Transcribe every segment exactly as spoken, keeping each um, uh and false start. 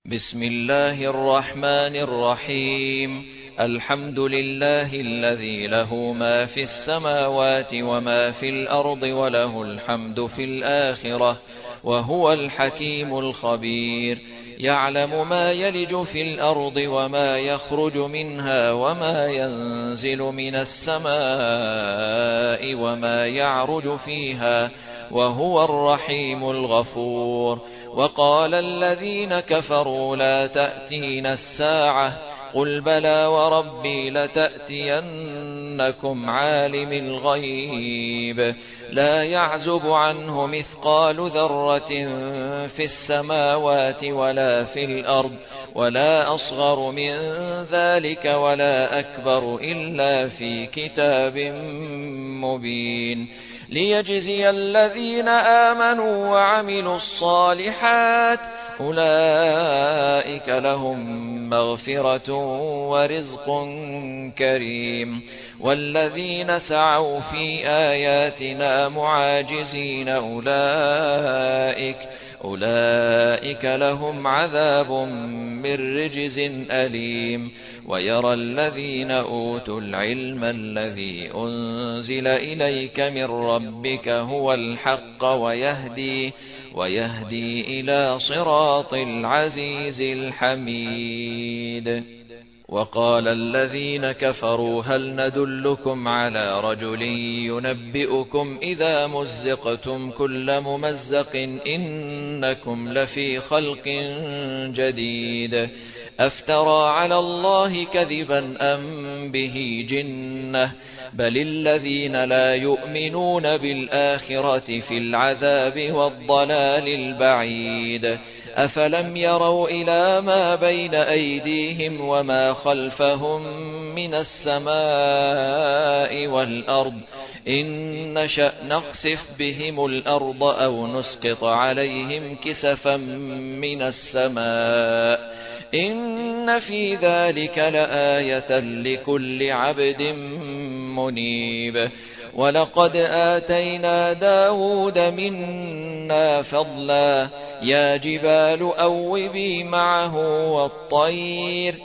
بسم الله الرحمن الرحيم. الحمد لله الذي له ما في السماوات وما في الأرض وله الحمد في الآخرة وهو الحكيم الخبير. يعلم ما يلج في الأرض وما يخرج منها وما ينزل من السماء وما يعرج فيها وهو الرحيم الغفور. وقال الذين كفروا لا تأتينا الساعة قل بلى وربي لتأتينكم عالم الغيب لا يعزب عنه مثقال ذرة في السماوات ولا في الأرض ولا أصغر من ذلك ولا أكبر إلا في كتاب مبين ليجزي الذين آمنوا وعملوا الصالحات أولئك لهم مغفرة ورزق كريم. والذين سعوا في آياتنا معاجزين أولئك أولئك لهم عذاب من رجز أليم. ويرى الذين أوتوا العلم الذي أنزل إليك من ربك هو الحق ويهدي ويهدي إلى صراط العزيز الحميد. وقال الذين كفروا هل ندلكم على رجل ينبئكم إذا مزقتم كل ممزق إنكم لفي خلق جديد أفترى على الله كذبا أم به جنة بل الذين لا يؤمنون بالآخرة في العذاب والضلال البعيد. أفلم يروا إلى ما بين أيديهم وما خلفهم من السماء والأرض إن نشأ نخسف بهم الأرض أو نسقط عليهم كسفا من السماء إن في ذلك لآية لكل عبد منيب. ولقد آتينا داود منا فضلا يا جبال أوبي معه والطير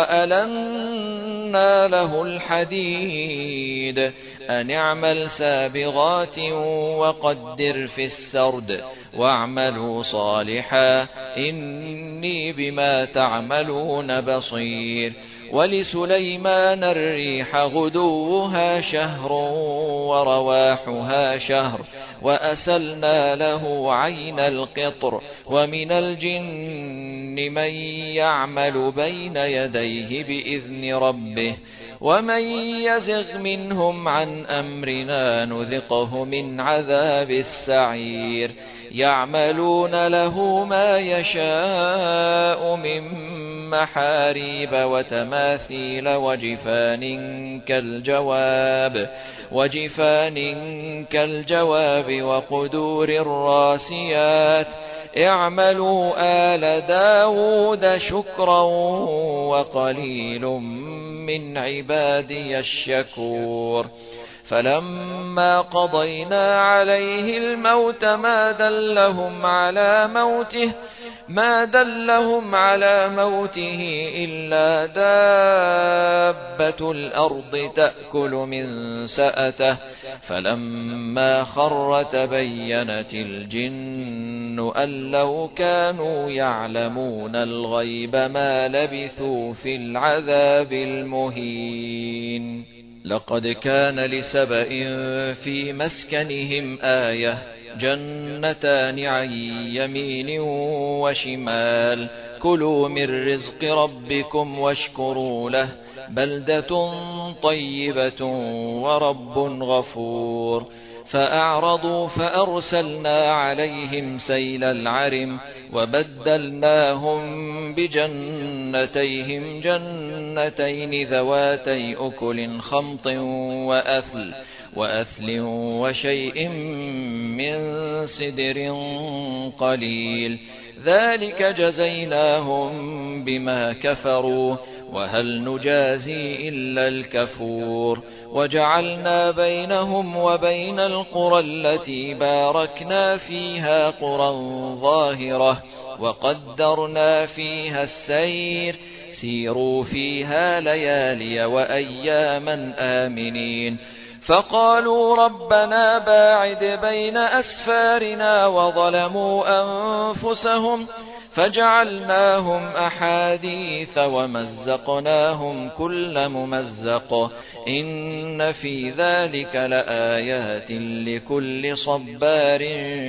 وألنا له الحديد أن اعمل سابغات وقدر في السرد واعملوا صالحا إني بما تعملون بصير. ولسليمان الريح غدوها شهر ورواحها شهر وأسلنا له عين القطر ومن الجن من يعمل بين يديه بإذن ربه ومن يزغ منهم عن أمرنا نذقه من عذاب السعير. يعملون له ما يشاء من محاريب وتماثيل وجفان كالجواب وجفان كالجواب وقدور الراسيات اعملوا آل داود شكرا وقليل من عبادي الشكور. فلما قضينا عليه الموت ما دلهم على موته ما دلهم على موته إلا دابة الأرض تأكل من سأته فلما خر تبينت الجن أن لو كانوا يعلمون الغيب ما لبثوا في العذاب المهين. لقد كان لسبإ في مسكنهم آية جنتان عن يمين وشمال كلوا من رزق ربكم واشكروا له بلدة طيبة ورب غفور. فأعرضوا فأرسلنا عليهم سيل العرم وبدلناهم بجنتيهم جنتين ذواتي أكل خمط وأثل وأثل وشيء من سدر قليل ذلك جزيناهم بما كفروا وهل نجازي إلا الكفور. وجعلنا بينهم وبين القرى التي باركنا فيها قرى ظاهرة وقدرنا فيها السير سيروا فيها ليالي وأياما آمنين فقالوا ربنا باعد بين أسفارنا وظلموا أنفسهم فجعلناهم أحاديث ومزقناهم كل ممزق إن في ذلك لآيات لكل صبار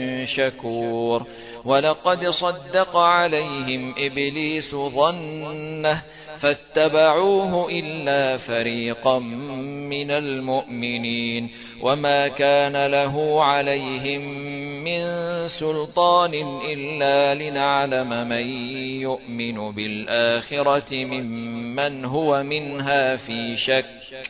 شكور ولقد صدق عليهم إبليس ظنه فاتبعوه إلا فريقا من المؤمنين وما كان له عليهم من سلطان إلا لنعلم من يؤمن بالآخرة ممن هو منها في شك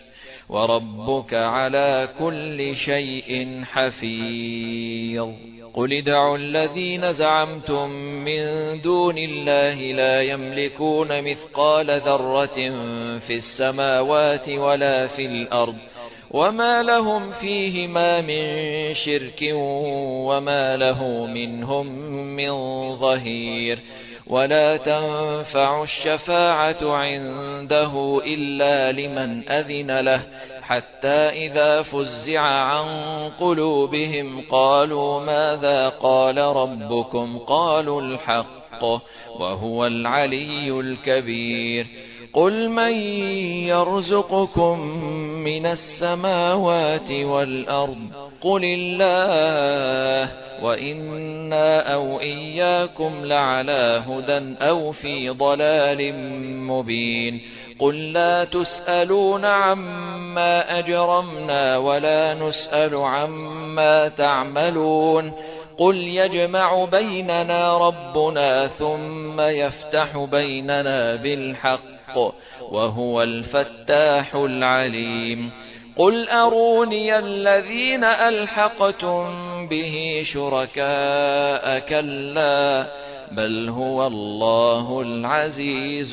وربك على كل شيء حفيظ قل ادعوا الذين زعمتم من دون الله لا يملكون مثقال ذرة في السماوات ولا في الأرض وما لهم فيهما من شرك وما له منهم من ظهير ولا تنفع الشفاعة عنده إلا لمن أذن له حتى إذا فزع عن قلوبهم قالوا ماذا قال ربكم قالوا الحق وهو العلي الكبير قل من يرزقكم من السماوات والأرض قل الله وإنا أو إياكم لعلى هدى أو في ضلال مبين قل لا تسألون عما أجرمنا ولا نسأل عما تعملون قل يجمع بيننا ربنا ثم يفتح بيننا بالحق وهو الفتاح العليم قل أروني الذين ألحقتم به شركاء كلا بل هو الله العزيز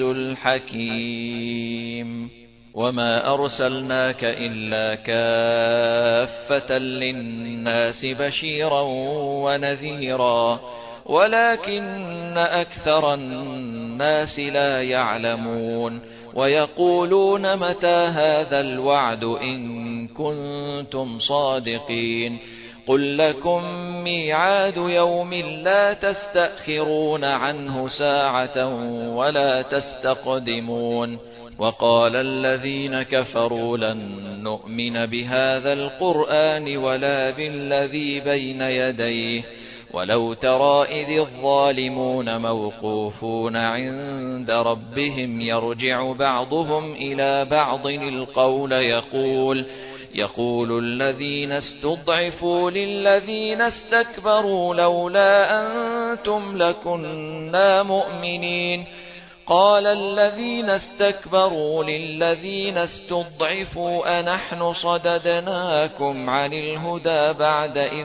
الحكيم وما أرسلناك إلا كافة للناس بشيرا ونذيرا ولكن أكثر الناس لا يعلمون ويقولون متى هذا الوعد إن كنتم صادقين قل لكم ميعاد يوم لا تستأخرون عنه ساعة ولا تستقدمون وقال الذين كفروا لن نؤمن بهذا القرآن ولا بالذي بين يديه ولو ترى إذ الظالمون موقوفون عند ربهم يرجع بعضهم إلى بعض القول يقول يقول الذين استضعفوا للذين استكبروا لولا أنتم لكنا مؤمنين قال الذين استكبروا للذين استضعفوا أنحن صددناكم عن الهدى بعد إذ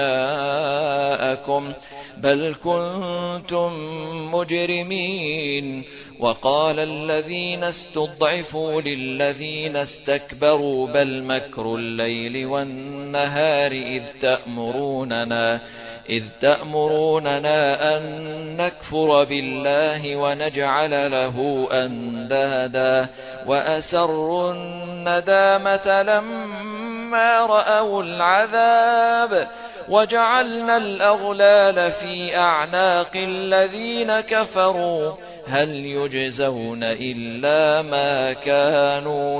جاءكم بل كنتم مجرمين وقال الذين استضعفوا للذين استكبروا بل مكر الليل والنهار إذ تأمروننا إذ تأمروننا أن نكفر بالله ونجعل له أندادا وأسروا الندامة لما رأوا العذاب وجعلنا الأغلال في أعناق الذين كفروا هل يجزون إلا ما كانوا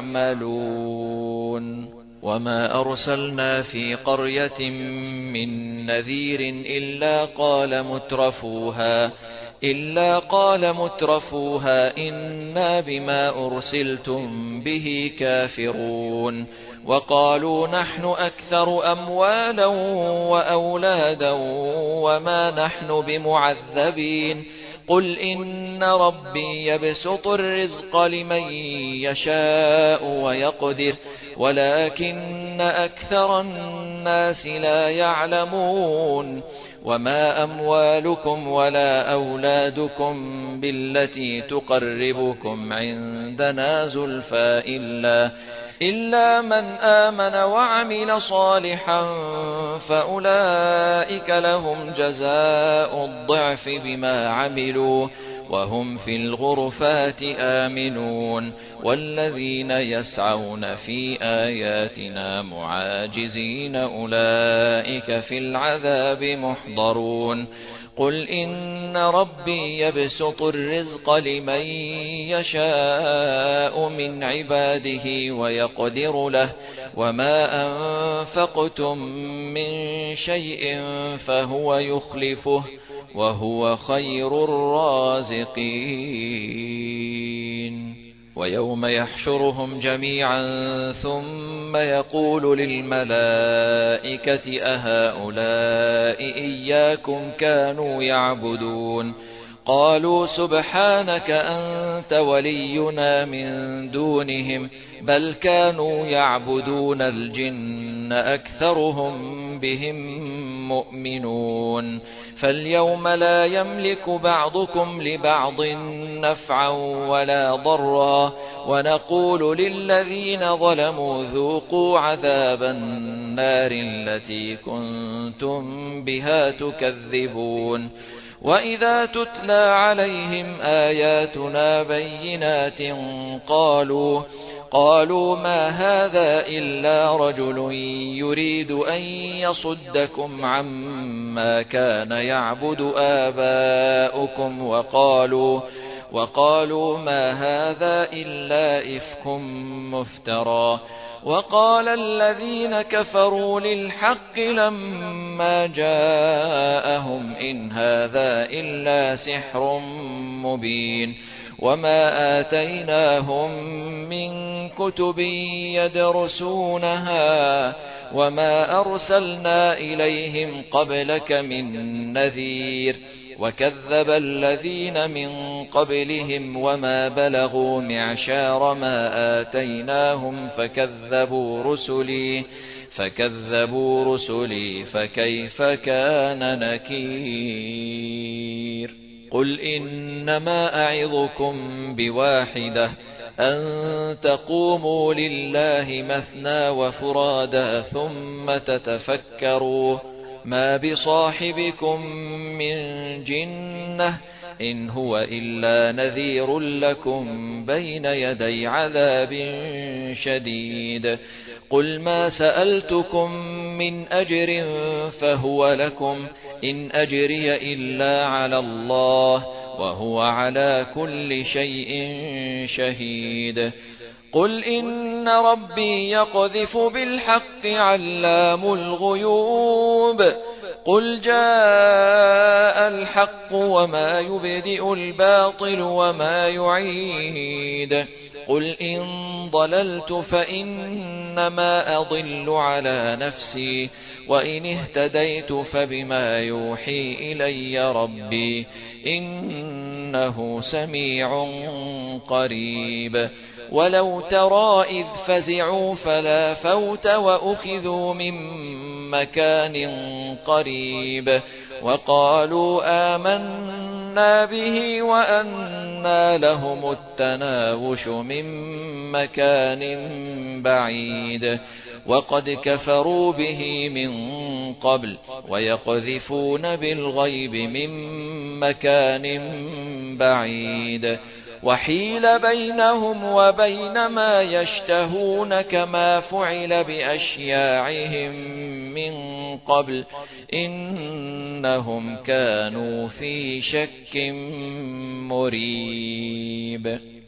يعملون وما أرسلنا في قرية من نذير إلا قال مترفوها إلا قال مترفوها إنا بما أرسلتم به كافرون وقالوا نحن أكثر أموالا وأولادا وما نحن بمعذبين قل إن ربي يبسط الرزق لمن يشاء ويقدر ولكن أكثر الناس لا يعلمون وما أموالكم ولا أولادكم بالتي تقربكم عندنا زلفى إلا إلا من آمن وعمل صالحا فأولئك لهم جزاء الضعف بما عملوا وهم في الغرفات آمنون والذين يسعون في آياتنا معاجزين أولئك في العذاب محضرون قل إن ربي يبسط الرزق لمن يشاء من عباده ويقدر له وما أنفقتم من شيء فهو يخلفه وهو خير الرازقين ويوم يحشرهم جميعا ثم يقول للملائكة أهؤلاء إياكم كانوا يعبدون قالوا سبحانك أنت ولينا من دونهم بل كانوا يعبدون الجن أكثرهم بهم مؤمنون فاليوم لا يملك بعضكم لبعض نفعا ولا ضرا ونقول للذين ظلموا ذوقوا عذاب النار التي كنتم بها تكذبون وإذا تتلى عليهم آياتنا بينات قالوا قالوا ما هذا إلا رجل يريد أن يصدكم عما كان يعبد آباؤكم وقالوا وقالوا ما هذا إلا إفك مفترى وقال الذين كفروا للحق لما جاءهم إن هذا إلا سحر مبين وما آتيناهم من كتب يدرسونها وما أرسلنا إليهم قبلك من نذير وكذب الذين من قبلهم وما بلغوا معشار ما آتيناهم فكذبوا رسلي فكذبوا رسلي فكيف كان نكير قل إنما أعظكم بواحدة أن تقوموا لله مثنى وفرادا ثم تتفكروا ما بصاحبكم من جنة إن هو إلا نذير لكم بين يدي عذاب شديد قل ما سألتكم من أجر فهو لكم إن أجري إلا على الله وهو على كل شيء شهيد قل إن ربي يقذف بالحق علام الغيوب قل جاء الحق وما يبدئ الباطل وما يعيد قل إن ضللت فإنما أضل على نفسي وإن اهتديت فبما يوحي إلي ربي إنه سميع قريب ولو ترى إذ فزعوا فلا فوت وأخذوا من مكان قريب وقالوا آمنا به وأنى لهم التناوش من مكان بعيد وقد كفروا به من قبل ويقذفون بالغيب من مكان بعيد وحيل بينهم وبين ما يشتهون كما فعل بأشياعهم من قبل إنهم كانوا في شك مريب.